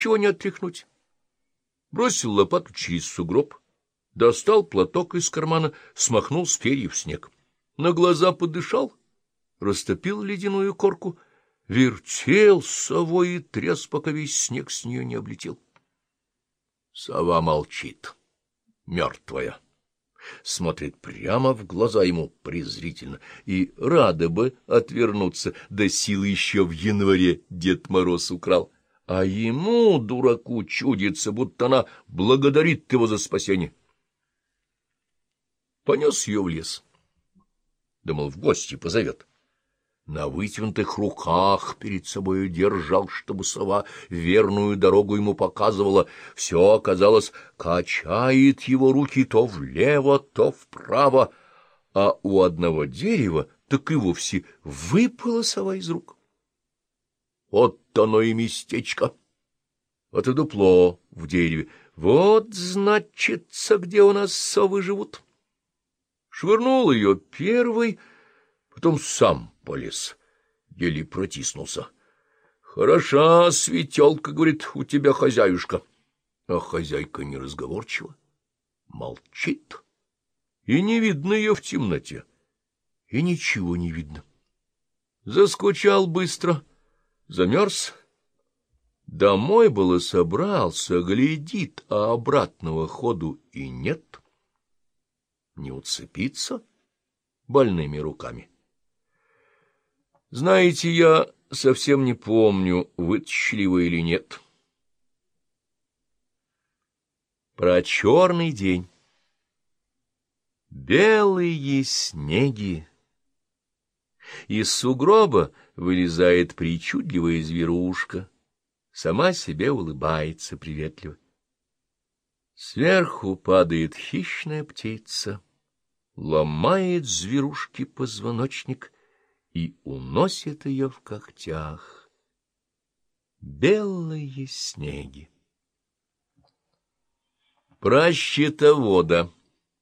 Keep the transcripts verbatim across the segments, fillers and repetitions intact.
чего не отряхнуть. Бросил лопату через сугроб, достал платок из кармана, смахнул с перьев снег. На глаза подышал, растопил ледяную корку, вертел совой и тряс, пока весь снег с нее не облетел. Сова молчит, мертвая, смотрит прямо в глаза ему презрительно и рада бы отвернуться, да силы еще в январе Дед Мороз украл. А ему, дураку, чудится, будто она благодарит его за спасение. Понес ее в лес. Думал, в гости позовет. На вытянутых руках перед собою держал, чтобы сова верную дорогу ему показывала. Все, казалось, качает его руки то влево, то вправо, а у одного дерева так и вовсе выпала сова из рук. Вот оно и местечко. Вот и дупло в дереве. Вот, значится, где у нас совы живут. Швырнул ее первый, потом сам полез, еле протиснулся. — Хороша светелка, — говорит, — у тебя хозяюшка. А хозяйка неразговорчива, молчит, и не видно ее в темноте, и ничего не видно. Заскучал быстро, замерз. Домой было собрался, глядит, а обратного ходу и нет. Не уцепиться больными руками. Знаете, я совсем не помню, вытащили его или нет. Про черный день. Белые снеги. Из сугроба вылезает причудливая зверушка. Сама себе улыбается приветливо. Сверху падает хищная птица, ломает зверушке позвоночник и уносит ее в когтях. Белые снеги. Про счетовода.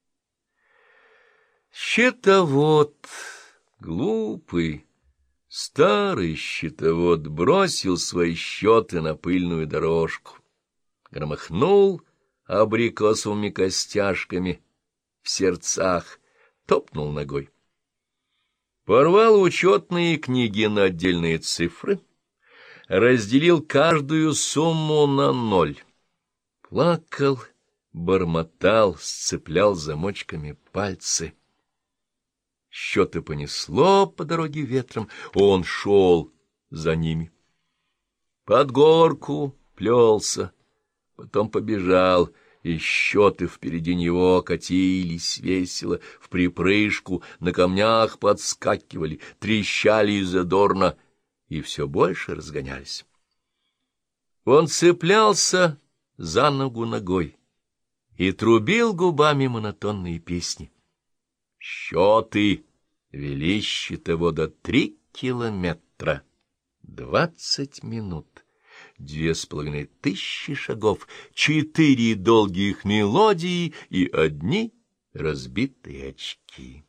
Счетовод, глупый, старый счетовод, бросил свои счеты на пыльную дорожку, громыхнул абрикосовыми костяшками в сердцах, топнул ногой. Порвал учетные книги на отдельные цифры, разделил каждую сумму на ноль. Плакал, бормотал, сцеплял замочками пальцы. Счеты понесло по дороге ветром, он шел за ними. Под горку плелся, потом побежал, и счеты впереди него катились весело, в припрыжку, на камнях подскакивали, трещали задорно и все больше разгонялись. Он цеплялся за ногу ногой и трубил губами монотонные песни. Счеты вели счетовода три километра, двадцать минут. Две с половиной тысячи шагов, четыре долгих мелодии и одни разбитые очки.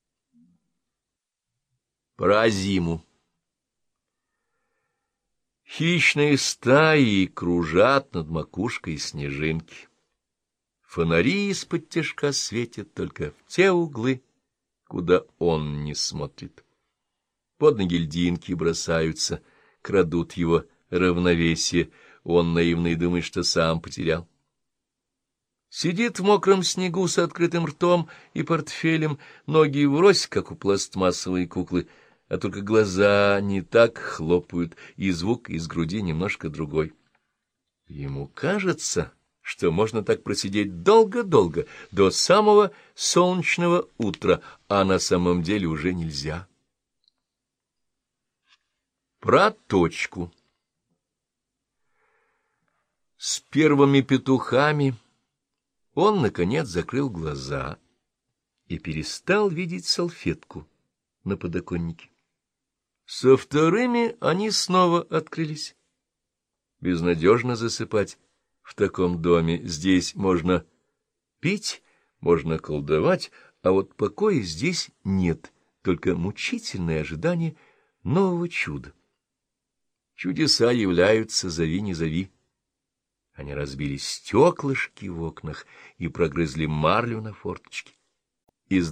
Про зиму. Хищные стаи кружат над макушкой снежинки. Фонари из-под тяжка светят только в те углы, куда он не смотрит. Под ноги льдинки бросаются, крадут его равновесие, он наивно думает, что сам потерял. Сидит в мокром снегу с открытым ртом и портфелем, ноги врозь, как у пластмассовой куклы, а только глаза не так хлопают, и звук из груди немножко другой. Ему кажется, что можно так просидеть долго-долго, до самого солнечного утра, а на самом деле уже нельзя. Про точку. С первыми петухами он, наконец, закрыл глаза и перестал видеть салфетку на подоконнике. Со вторыми они снова открылись. Безнадежно засыпать в таком доме. Здесь можно пить, можно колдовать, а вот покоя здесь нет, только мучительное ожидание нового чуда. Чудеса являются, зови не зови. Они разбили стеклышки в окнах и прогрызли марлю на форточке.